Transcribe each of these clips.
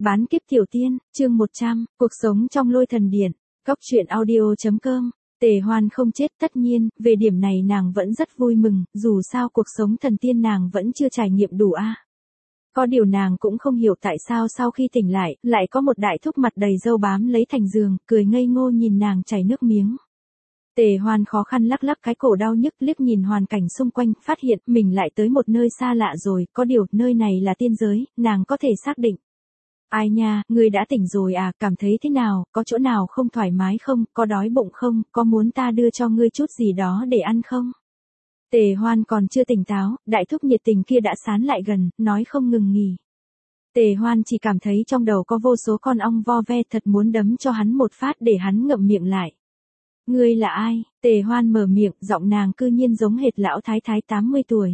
Bán kiếp tiểu tiên, chương 100, cuộc sống trong lôi thần điện. Góc truyện audio.com. Tề Hoan không chết, tất nhiên, về điểm này nàng vẫn rất vui mừng, dù sao cuộc sống thần tiên nàng vẫn chưa trải nghiệm đủ a. Có điều nàng cũng không hiểu tại sao sau khi tỉnh lại có một đại thúc mặt đầy râu bám lấy thành giường, cười ngây ngô nhìn nàng chảy nước miếng. Tề Hoan khó khăn lắc lắc cái cổ đau nhức, liếc nhìn hoàn cảnh xung quanh, phát hiện mình lại tới một nơi xa lạ rồi, có điều nơi này là tiên giới, nàng có thể xác định. Ai nha, ngươi đã tỉnh rồi à, cảm thấy thế nào, có chỗ nào không thoải mái không, có đói bụng không, có muốn ta đưa cho ngươi chút gì đó để ăn không? Tề Hoan còn chưa tỉnh táo, đại thúc nhiệt tình kia đã sán lại gần, nói không ngừng nghỉ. Tề Hoan chỉ cảm thấy trong đầu có vô số con ong vo ve, thật muốn đấm cho hắn một phát để hắn ngậm miệng lại. Ngươi là ai? Tề Hoan mở miệng, giọng nàng cư nhiên giống hệt lão thái thái 80 tuổi.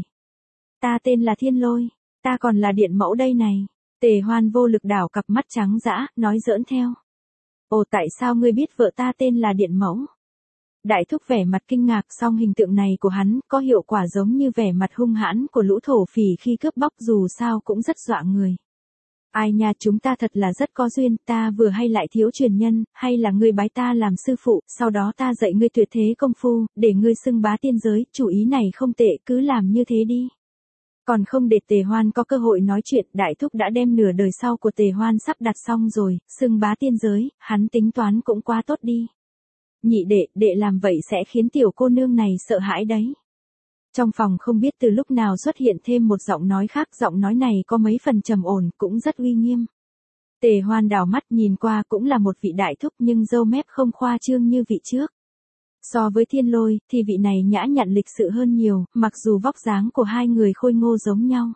Ta tên là Thiên Lôi, ta còn là điện mẫu đây này. Tề Hoan vô lực đảo cặp mắt trắng dã, nói giỡn theo. Ồ, tại sao ngươi biết vợ ta tên là điện mẫu? Đại thúc vẻ mặt kinh ngạc, song hình tượng này của hắn có hiệu quả giống như vẻ mặt hung hãn của lũ thổ phỉ khi cướp bóc, dù sao cũng rất dọa người. Ai nha, chúng ta thật là rất có duyên, ta vừa hay lại thiếu truyền nhân, hay là ngươi bái ta làm sư phụ, sau đó ta dạy ngươi tuyệt thế công phu, để ngươi xưng bá tiên giới, chủ ý này không tệ, cứ làm như thế đi. Còn không để Tề Hoan có cơ hội nói chuyện, đại thúc đã đem nửa đời sau của Tề Hoan sắp đặt xong rồi, xưng bá tiên giới, hắn tính toán cũng quá tốt đi. Nhị đệ làm vậy sẽ khiến tiểu cô nương này sợ hãi đấy. Trong phòng không biết từ lúc nào xuất hiện thêm một giọng nói khác, giọng nói này có mấy phần trầm ổn, cũng rất uy nghiêm. Tề Hoan đảo mắt nhìn qua, cũng là một vị đại thúc nhưng râu mép không khoa trương như vị trước. So với Thiên Lôi, thì vị này nhã nhặn lịch sự hơn nhiều, mặc dù vóc dáng của hai người khôi ngô giống nhau.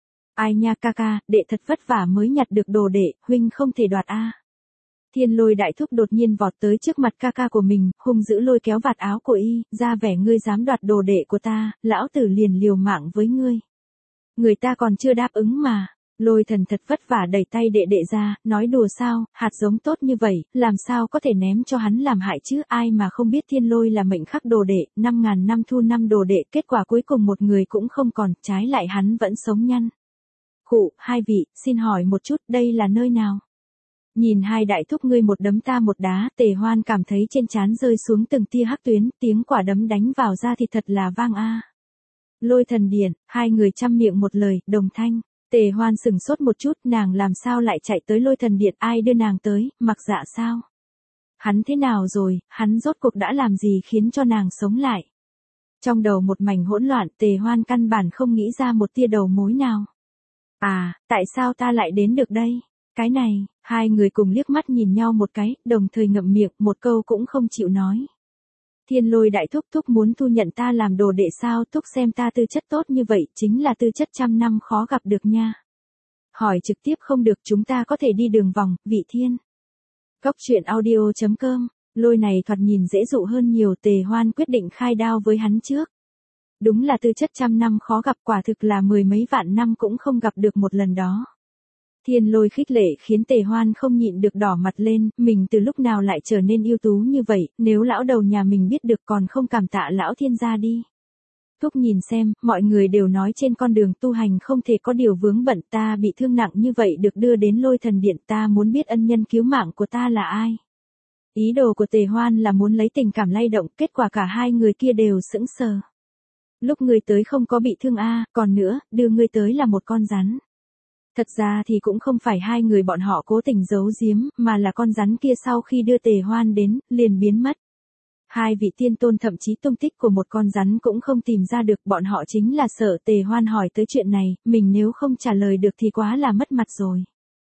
Ai nha ca ca, đệ thật vất vả mới nhặt được đồ đệ, huynh không thể đoạt a. Thiên Lôi đại thúc đột nhiên vọt tới trước mặt ca ca của mình, hung dữ lôi kéo vạt áo của y, ra vẻ ngươi dám đoạt đồ đệ của ta, lão tử liền liều mạng với ngươi. Người ta còn chưa đáp ứng mà. Lôi thần thật vất vả đẩy tay đệ ra, nói đùa sao, hạt giống tốt như vậy, làm sao có thể ném cho hắn làm hại chứ, ai mà không biết Thiên Lôi là mệnh khắc đồ đệ, 5.000 năm thu 5 đồ đệ, kết quả cuối cùng một người cũng không còn, trái lại hắn vẫn sống nhăn. Khụ, hai vị, xin hỏi một chút, đây là nơi nào? Nhìn hai đại thúc ngươi một đấm ta một đá, Tề Hoan cảm thấy trên trán rơi xuống từng tia hắc tuyến, tiếng quả đấm đánh vào da thì thật là vang a. Lôi thần điện, hai người chăm miệng một lời, đồng thanh. Tề Hoan sừng sốt một chút, nàng làm sao lại chạy tới lôi thần điện, ai đưa nàng tới, mặc dạ sao? Hắn thế nào rồi, hắn rốt cuộc đã làm gì khiến cho nàng sống lại? Trong đầu một mảnh hỗn loạn, Tề Hoan căn bản không nghĩ ra một tia đầu mối nào. À, tại sao ta lại đến được đây? Cái này, hai người cùng liếc mắt nhìn nhau một cái, đồng thời ngậm miệng, một câu cũng không chịu nói. Thiên Lôi đại thúc muốn thu nhận ta làm đồ đệ sao, thúc xem ta tư chất tốt như vậy, chính là tư chất trăm năm khó gặp được nha. Hỏi trực tiếp không được, chúng ta có thể đi đường vòng, vị thiên. Góc truyện audio.com, Lôi này thoạt nhìn dễ dụ hơn nhiều, Tề Hoan quyết định khai đao với hắn trước. Đúng là tư chất trăm năm khó gặp, quả thực là mười mấy vạn năm cũng không gặp được một lần đó. Thiên Lôi khích lệ khiến Tề Hoan không nhịn được đỏ mặt lên, mình từ lúc nào lại trở nên ưu tú như vậy, nếu lão đầu nhà mình biết được còn không cảm tạ lão thiên gia đi. Thúc nhìn xem, mọi người đều nói trên con đường tu hành không thể có điều vướng bận, ta bị thương nặng như vậy được đưa đến lôi thần điện, ta muốn biết ân nhân cứu mạng của ta là ai. Ý đồ của Tề Hoan là muốn lấy tình cảm lay động, kết quả cả hai người kia đều sững sờ. Lúc ngươi tới không có bị thương a, còn nữa, đưa ngươi tới là một con rắn. Thật ra thì cũng không phải hai người bọn họ cố tình giấu giếm, mà là con rắn kia sau khi đưa Tề Hoan đến, liền biến mất. Hai vị tiên tôn thậm chí tung tích của một con rắn cũng không tìm ra được, bọn họ chính là sợ Tề Hoan hỏi tới chuyện này, mình nếu không trả lời được thì quá là mất mặt rồi.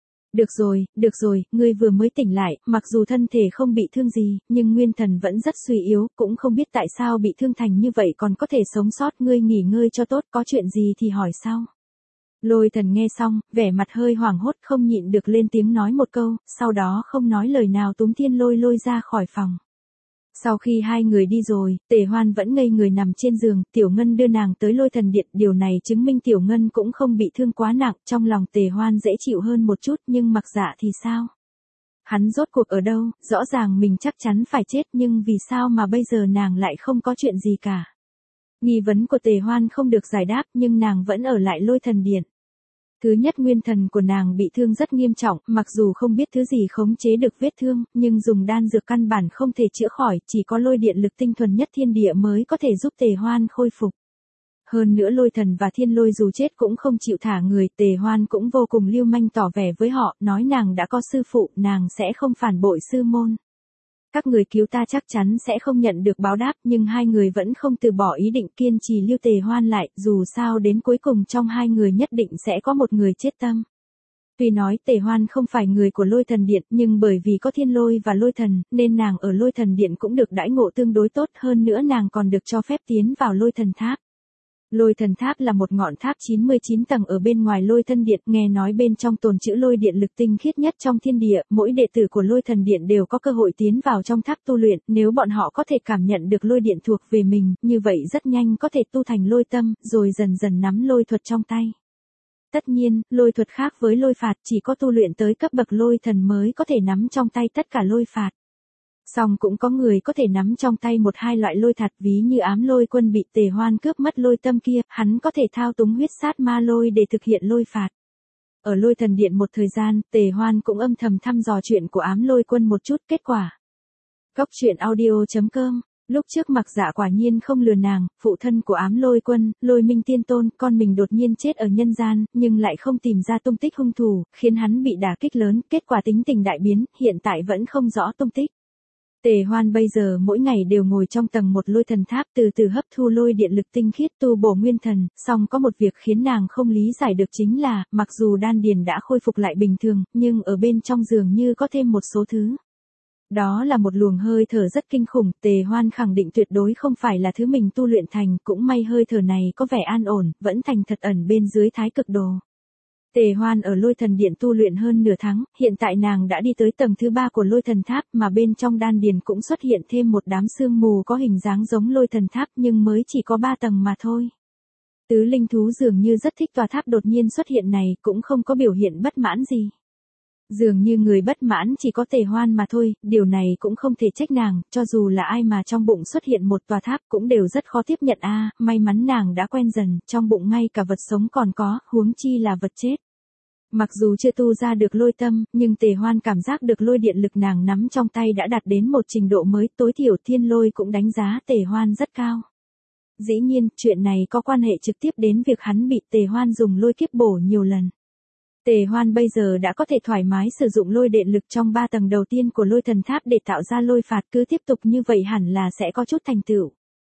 Được rồi, ngươi vừa mới tỉnh lại, mặc dù thân thể không bị thương gì, nhưng nguyên thần vẫn rất suy yếu, cũng không biết tại sao bị thương thành như vậy còn có thể sống sót, ngươi nghỉ ngơi cho tốt, có chuyện gì thì hỏi sau. Lôi thần nghe xong, vẻ mặt hơi hoảng hốt, không nhịn được lên tiếng nói một câu, sau đó không nói lời nào túm Thiên Lôi ra khỏi phòng. Sau khi hai người đi rồi, Tề Hoan vẫn ngây người nằm trên giường, Tiểu Ngân đưa nàng tới lôi thần điện, điều này chứng minh Tiểu Ngân cũng không bị thương quá nặng, trong lòng Tề Hoan dễ chịu hơn một chút, nhưng mặc dạ thì sao? Hắn rốt cuộc ở đâu, rõ ràng mình chắc chắn phải chết nhưng vì sao mà bây giờ nàng lại không có chuyện gì cả? Nghi vấn của Tề Hoan không được giải đáp nhưng nàng vẫn ở lại lôi thần điện. Thứ nhất, nguyên thần của nàng bị thương rất nghiêm trọng, mặc dù không biết thứ gì khống chế được vết thương, nhưng dùng đan dược căn bản không thể chữa khỏi, chỉ có lôi điện lực tinh thuần nhất thiên địa mới có thể giúp Tề Hoan khôi phục. Hơn nữa lôi thần và thiên lôi dù chết cũng không chịu thả người, Tề Hoan cũng vô cùng lưu manh tỏ vẻ với họ, nói nàng đã có sư phụ, nàng sẽ không phản bội sư môn. Các người cứu ta chắc chắn sẽ không nhận được báo đáp, nhưng hai người vẫn không từ bỏ ý định, kiên trì lưu Tề Hoan lại, dù sao đến cuối cùng trong hai người nhất định sẽ có một người chết tâm. Tuy nói Tề Hoan không phải người của lôi thần điện, nhưng bởi vì có thiên lôi và lôi thần, nên nàng ở lôi thần điện cũng được đãi ngộ tương đối tốt, hơn nữa nàng còn được cho phép tiến vào lôi thần tháp. Lôi thần tháp là một ngọn tháp 99 tầng ở bên ngoài lôi thần điện, nghe nói bên trong tồn trữ lôi điện lực tinh khiết nhất trong thiên địa, mỗi đệ tử của lôi thần điện đều có cơ hội tiến vào trong tháp tu luyện, nếu bọn họ có thể cảm nhận được lôi điện thuộc về mình, như vậy rất nhanh có thể tu thành lôi tâm, rồi dần dần nắm lôi thuật trong tay. Tất nhiên, lôi thuật khác với lôi phạt, chỉ có tu luyện tới cấp bậc lôi thần mới có thể nắm trong tay tất cả lôi phạt. Song cũng có người có thể nắm trong tay một hai loại lôi thật, ví như ám lôi quân bị Tề Hoan cướp mất lôi tâm kia, hắn có thể thao túng huyết sát ma lôi để thực hiện lôi phạt. Ở lôi thần điện một thời gian, Tề Hoan cũng âm thầm thăm dò chuyện của ám lôi quân một chút, kết quả. Góc truyện audio.com. Lúc trước Mặc Dạ quả nhiên không lừa nàng, phụ thân của ám lôi quân, Lôi Minh Tiên Tôn, con mình đột nhiên chết ở nhân gian, nhưng lại không tìm ra tung tích hung thủ, khiến hắn bị đả kích lớn, kết quả tính tình đại biến, hiện tại vẫn không rõ tung tích. Tề Hoan bây giờ mỗi ngày đều ngồi trong tầng một lôi thần tháp từ từ hấp thu lôi điện lực tinh khiết tu bổ nguyên thần, song có một việc khiến nàng không lý giải được chính là, mặc dù đan điền đã khôi phục lại bình thường, nhưng ở bên trong dường như có thêm một số thứ. Đó là một luồng hơi thở rất kinh khủng, Tề Hoan khẳng định tuyệt đối không phải là thứ mình tu luyện thành, cũng may hơi thở này có vẻ an ổn, vẫn thành thật ẩn bên dưới thái cực đồ. Tề Hoan ở lôi thần điện tu luyện hơn nửa tháng, hiện tại nàng đã đi tới tầng thứ 3 của lôi thần tháp, mà bên trong đan điền cũng xuất hiện thêm một đám sương mù có hình dáng giống lôi thần tháp nhưng mới chỉ có 3 tầng mà thôi. Tứ linh thú dường như rất thích tòa tháp đột nhiên xuất hiện này, cũng không có biểu hiện bất mãn gì. Dường như người bất mãn chỉ có Tề Hoan mà thôi, điều này cũng không thể trách nàng, cho dù là ai mà trong bụng xuất hiện một tòa tháp cũng đều rất khó tiếp nhận may mắn nàng đã quen dần, trong bụng ngay cả vật sống còn có, huống chi là vật chết. Mặc dù chưa tu ra được lôi tâm, nhưng Tề Hoan cảm giác được lôi điện lực nàng nắm trong tay đã đạt đến một trình độ mới, tối thiểu thiên lôi cũng đánh giá Tề Hoan rất cao. Dĩ nhiên, chuyện này có quan hệ trực tiếp đến việc hắn bị Tề Hoan dùng lôi kiếp bổ nhiều lần. Tề Hoan bây giờ đã có thể thoải mái sử dụng lôi điện lực trong 3 tầng đầu tiên của lôi thần tháp để tạo ra lôi phạt, cứ tiếp tục như vậy hẳn là sẽ có chút thành tựu.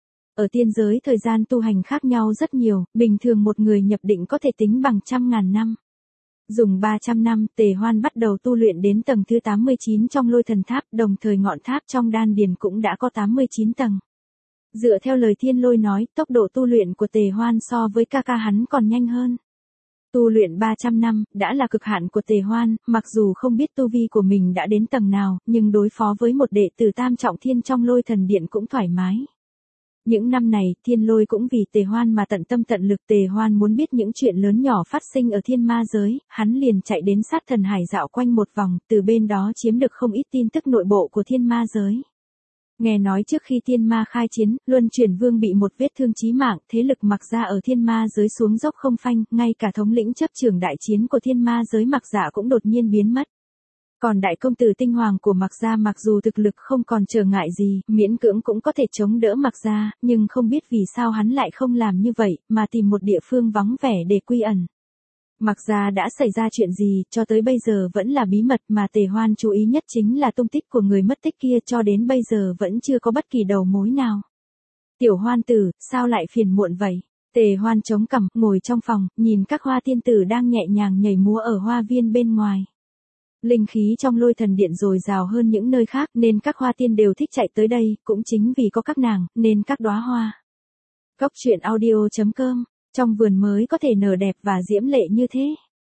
Ở tiên giới thời gian tu hành khác nhau rất nhiều, bình thường một người nhập định có thể tính bằng 100.000 năm. Dùng 300 năm, Tề Hoan bắt đầu tu luyện đến tầng thứ 89 trong lôi thần tháp, đồng thời ngọn tháp trong đan điền cũng đã có 89 tầng. Dựa theo lời thiên lôi nói, tốc độ tu luyện của Tề Hoan so với ca ca hắn còn nhanh hơn. Tu luyện 300 năm, đã là cực hạn của Tề Hoan, mặc dù không biết tu vi của mình đã đến tầng nào, nhưng đối phó với một đệ tử tam trọng thiên trong lôi thần điện cũng thoải mái. Những năm này, thiên lôi cũng vì Tề Hoan mà tận tâm tận lực. Tề Hoan muốn biết những chuyện lớn nhỏ phát sinh ở thiên ma giới, hắn liền chạy đến sát thần hải dạo quanh một vòng, từ bên đó chiếm được không ít tin tức nội bộ của thiên ma giới. Nghe nói trước khi thiên ma khai chiến, Luân Chuyển Vương bị một vết thương chí mạng, thế lực Mặc Gia ở thiên ma giới xuống dốc không phanh, ngay cả thống lĩnh chấp trưởng đại chiến của thiên ma giới Mặc Dạ cũng đột nhiên biến mất. Còn đại công tử tinh hoàng của Mặc Gia mặc dù thực lực không còn trở ngại gì, miễn cưỡng cũng có thể chống đỡ Mặc Gia, nhưng không biết vì sao hắn lại không làm như vậy, mà tìm một địa phương vắng vẻ để quy ẩn. Mặc Gia đã xảy ra chuyện gì, cho tới bây giờ vẫn là bí mật, mà Tề Hoan chú ý nhất chính là tung tích của người mất tích kia, cho đến bây giờ vẫn chưa có bất kỳ đầu mối nào. Tiểu Hoan tử, sao lại phiền muộn vậy? Tề Hoan chống cằm, ngồi trong phòng, nhìn các hoa tiên tử đang nhẹ nhàng nhảy múa ở hoa viên bên ngoài. Linh khí trong lôi thần điện dồi dào hơn những nơi khác, nên các hoa tiên đều thích chạy tới đây, cũng chính vì có các nàng, nên các đóa hoa. Góc truyện audio.com. Trong vườn mới có thể nở đẹp và diễm lệ như thế.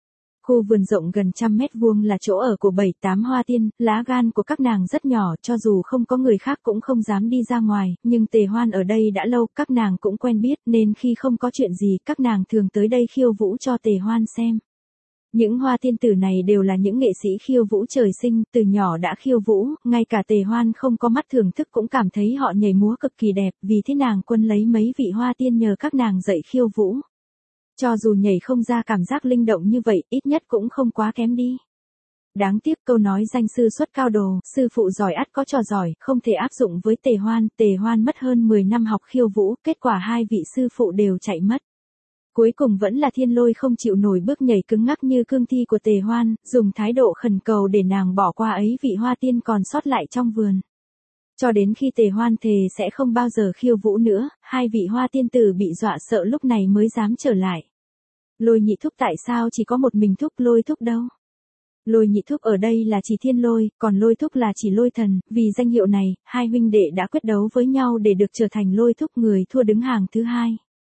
Khu vườn rộng gần 100 mét vuông là chỗ ở của 7-8 hoa tiên, lá gan của các nàng rất nhỏ, cho dù không có người khác cũng không dám đi ra ngoài, nhưng Tề Hoan ở đây đã lâu, các nàng cũng quen biết, nên khi không có chuyện gì, các nàng thường tới đây khiêu vũ cho Tề Hoan xem. Những hoa tiên tử này đều là những nghệ sĩ khiêu vũ trời sinh, từ nhỏ đã khiêu vũ, ngay cả Tề Hoan không có mắt thưởng thức cũng cảm thấy họ nhảy múa cực kỳ đẹp, vì thế nàng quân lấy mấy vị hoa tiên nhờ các nàng dạy khiêu vũ. Cho dù nhảy không ra cảm giác linh động như vậy, ít nhất cũng không quá kém đi. Đáng tiếc câu nói danh sư xuất cao đồ, sư phụ giỏi ắt có trò giỏi, không thể áp dụng với Tề Hoan mất hơn 10 năm học khiêu vũ, kết quả hai vị sư phụ đều chạy mất. Cuối cùng vẫn là Thiên Lôi không chịu nổi bước nhảy cứng ngắc như cương thi của Tề Hoan, dùng thái độ khẩn cầu để nàng bỏ qua ấy vị hoa tiên còn sót lại trong vườn. Cho đến khi Tề Hoan thề sẽ không bao giờ khiêu vũ nữa, hai vị hoa tiên tử bị dọa sợ lúc này mới dám trở lại. Lôi nhị thúc tại sao chỉ có một mình thúc Lôi thúc đâu? Lôi nhị thúc ở đây là chỉ Thiên Lôi, còn Lôi thúc là chỉ Lôi thần, vì danh hiệu này, hai huynh đệ đã quyết đấu với nhau để được trở thành Lôi thúc người thua đứng hàng thứ hai.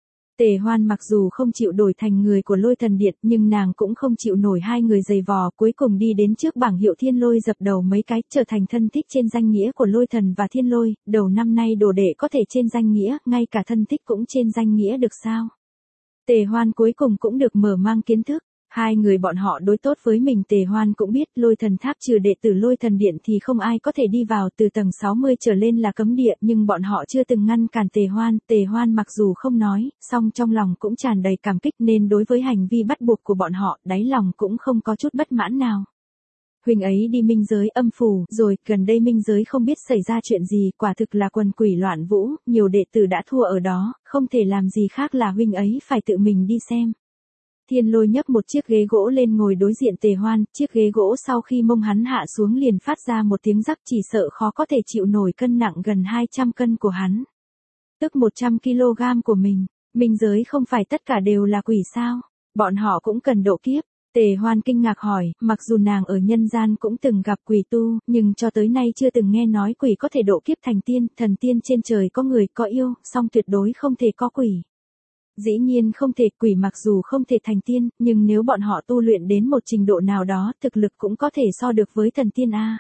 Tề Hoan mặc dù không chịu đổi thành người của Lôi thần điện nhưng nàng cũng không chịu nổi hai người giày vò, cuối cùng đi đến trước bảng hiệu Thiên Lôi dập đầu mấy cái, trở thành thân thích trên danh nghĩa của Lôi thần và Thiên Lôi. Đầu năm nay đồ đệ có thể trên danh nghĩa, ngay cả thân thích cũng trên danh nghĩa được sao? Tề Hoan cuối cùng cũng được mở mang kiến thức. Hai người bọn họ đối tốt với mình. Tề Hoan cũng biết Lôi thần tháp trừ đệ tử Lôi thần điện thì không ai có thể đi vào, từ tầng 60 trở lên là cấm địa, nhưng bọn họ chưa từng ngăn cản Tề Hoan. Tề Hoan mặc dù không nói, song trong lòng cũng tràn đầy cảm kích, nên đối với hành vi bắt buộc của bọn họ, đáy lòng cũng không có chút bất mãn nào. Huynh ấy đi minh giới âm phủ, rồi, gần đây minh giới không biết xảy ra chuyện gì, quả thực là quần quỷ loạn vũ, nhiều đệ tử đã thua ở đó, không thể làm gì khác là huynh ấy phải tự mình đi xem. Thiên Lôi nhấc một chiếc ghế gỗ lên ngồi đối diện Tề Hoan, chiếc ghế gỗ sau khi mông hắn hạ xuống liền phát ra một tiếng rắc, chỉ sợ khó có thể chịu nổi cân nặng gần 200 cân của hắn. Tức 100 kg của mình, minh giới không phải tất cả đều là quỷ sao? Bọn họ cũng cần độ kiếp. Tề Hoan kinh ngạc hỏi, mặc dù nàng ở nhân gian cũng từng gặp quỷ tu, nhưng cho tới nay chưa từng nghe nói quỷ có thể độ kiếp thành tiên, thần tiên trên trời có người có yêu, song tuyệt đối không thể có quỷ. Dĩ nhiên không thể, quỷ mặc dù không thể thành tiên, nhưng nếu bọn họ tu luyện đến một trình độ nào đó, thực lực cũng có thể so được với thần tiên a.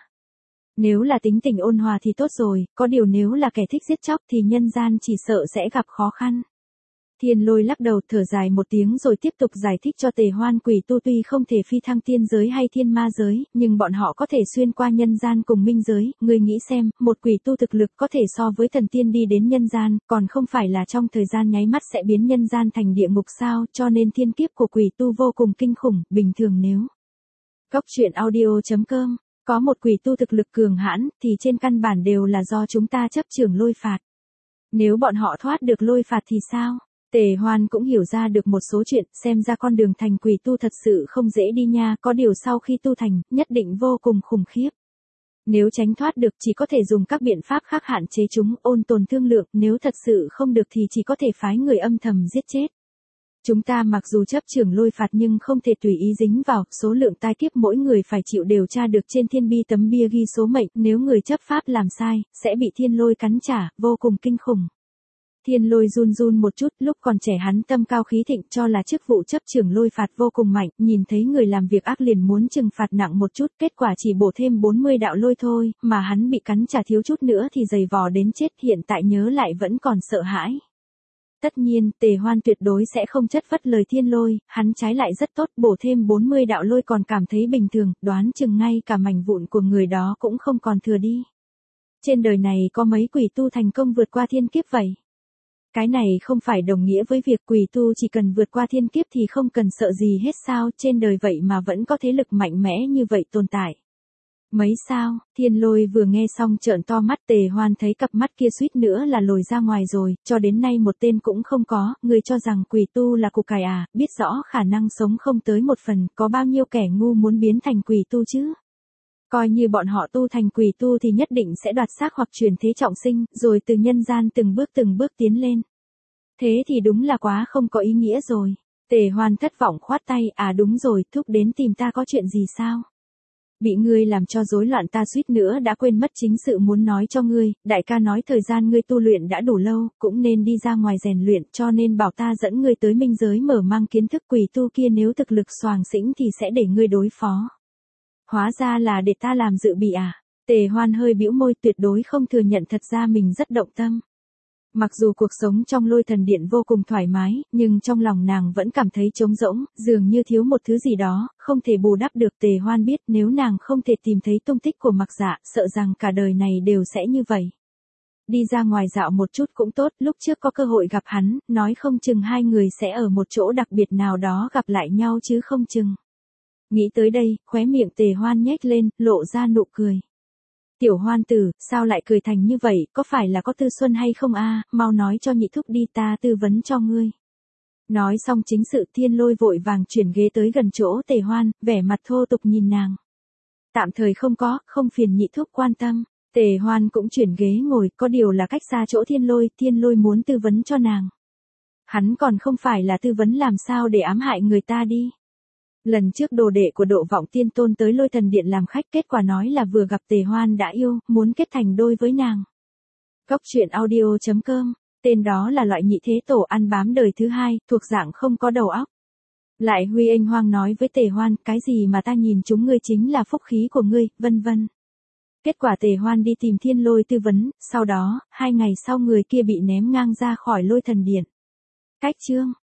Nếu là tính tình ôn hòa thì tốt rồi, có điều nếu là kẻ thích giết chóc thì nhân gian chỉ sợ sẽ gặp khó khăn. Thiên Lôi lắc đầu thở dài một tiếng rồi tiếp tục giải thích cho Tề Hoan, quỷ tu tuy không thể phi thăng tiên giới hay thiên ma giới, nhưng bọn họ có thể xuyên qua nhân gian cùng minh giới, ngươi nghĩ xem, một quỷ tu thực lực có thể so với thần tiên đi đến nhân gian, còn không phải là trong thời gian nháy mắt sẽ biến nhân gian thành địa ngục sao, cho nên thiên kiếp của quỷ tu vô cùng kinh khủng, bình thường nếu Góc truyện audio.com có một quỷ tu thực lực cường hãn thì trên căn bản đều là do chúng ta chấp chưởng lôi phạt. Nếu bọn họ thoát được lôi phạt thì sao? Tề Hoan cũng hiểu ra được một số chuyện, xem ra con đường thành quỷ tu thật sự không dễ đi nha, có điều sau khi tu thành, nhất định vô cùng khủng khiếp. Nếu tránh thoát được chỉ có thể dùng các biện pháp khác hạn chế chúng, ôn tồn thương lượng, nếu thật sự không được thì chỉ có thể phái người âm thầm giết chết. Chúng ta mặc dù chấp chưởng lôi phạt nhưng không thể tùy ý dính vào, số lượng tai kiếp mỗi người phải chịu đều tra được trên thiên bi tấm bia ghi số mệnh, nếu người chấp pháp làm sai, sẽ bị thiên lôi cắn trả, vô cùng kinh khủng. Thiên Lôi run run một chút, lúc còn trẻ hắn tâm cao khí thịnh cho là chức vụ chấp chưởng lôi phạt vô cùng mạnh, nhìn thấy người làm việc ác liền muốn trừng phạt nặng một chút, kết quả chỉ bổ thêm 40 đạo lôi thôi, mà hắn bị cắn trả thiếu chút nữa thì giày vò đến chết, hiện tại nhớ lại vẫn còn sợ hãi. Tất nhiên, Tề Hoan tuyệt đối sẽ không chất vất lời Thiên Lôi, hắn trái lại rất tốt, bổ thêm 40 đạo lôi còn cảm thấy bình thường, đoán chừng ngay cả mảnh vụn của người đó cũng không còn thừa đi. Trên đời này có mấy quỷ tu thành công vượt qua thiên kiếp vậy? Cái này không phải đồng nghĩa với việc quỷ tu chỉ cần vượt qua thiên kiếp thì không cần sợ gì hết sao, trên đời vậy mà vẫn có thế lực mạnh mẽ như vậy tồn tại. Mấy sao? Thiên Lôi vừa nghe xong trợn to mắt. Tề Hoan thấy cặp mắt kia suýt nữa là lồi ra ngoài rồi, cho đến nay một tên cũng không có, người cho rằng quỷ tu là củ cải à, biết rõ khả năng sống không tới một phần, có bao nhiêu kẻ ngu muốn biến thành quỷ tu chứ? Coi như bọn họ tu thành quỷ tu thì nhất định sẽ đoạt xác hoặc chuyển thế trọng sinh, rồi từ nhân gian từng bước tiến lên. Thế thì đúng là quá không có ý nghĩa rồi. Tề Hoan thất vọng khoát tay, à đúng rồi, thúc đến tìm ta có chuyện gì sao? Bị ngươi làm cho rối loạn, ta suýt nữa đã quên mất chính sự muốn nói cho ngươi, đại ca nói thời gian ngươi tu luyện đã đủ lâu, cũng nên đi ra ngoài rèn luyện, cho nên bảo ta dẫn ngươi tới minh giới mở mang kiến thức, quỷ tu kia nếu thực lực xoàng xĩnh thì sẽ để ngươi đối phó. Hóa ra là để ta làm dự bị à? Tề Hoan hơi bĩu môi, tuyệt đối không thừa nhận thật ra mình rất động tâm. Mặc dù cuộc sống trong Lôi thần điện vô cùng thoải mái, nhưng trong lòng nàng vẫn cảm thấy trống rỗng, dường như thiếu một thứ gì đó, không thể bù đắp được. Tề Hoan biết nếu nàng không thể tìm thấy tung tích của Mặc Dạ, sợ rằng cả đời này đều sẽ như vậy. Đi ra ngoài dạo một chút cũng tốt, lúc trước có cơ hội gặp hắn, nói không chừng hai người sẽ ở một chỗ đặc biệt nào đó gặp lại nhau chứ không chừng. Nghĩ tới đây, khóe miệng Tề Hoan nhếch lên, lộ ra nụ cười. Tiểu Hoan tử, sao lại cười thành như vậy, có phải là có tư xuân hay không a? Mau nói cho nhị thúc đi, ta tư vấn cho ngươi. Nói xong chính sự, Thiên Lôi vội vàng chuyển ghế tới gần chỗ Tề Hoan, vẻ mặt thô tục nhìn nàng. Tạm thời không có, không phiền nhị thúc quan tâm. Tề Hoan cũng chuyển ghế ngồi, có điều là cách xa chỗ Thiên Lôi muốn tư vấn cho nàng. Hắn còn không phải là tư vấn làm sao để ám hại người ta đi. Lần trước đồ đệ của Độ Vọng Tiên Tôn tới Lôi Thần Điện làm khách, kết quả nói là vừa gặp Tề Hoan đã yêu, muốn kết thành đôi với nàng. Cốc truyện audio.com, tên đó là loại nhị thế tổ ăn bám đời thứ hai, thuộc dạng không có đầu óc. Lại Huy Anh Hoang nói với Tề Hoan, cái gì mà ta nhìn chúng ngươi chính là phúc khí của ngươi, vân vân. Kết quả Tề Hoan đi tìm Thiên Lôi tư vấn, sau đó, 2 ngày sau người kia bị ném ngang ra khỏi Lôi Thần Điện. Cách chương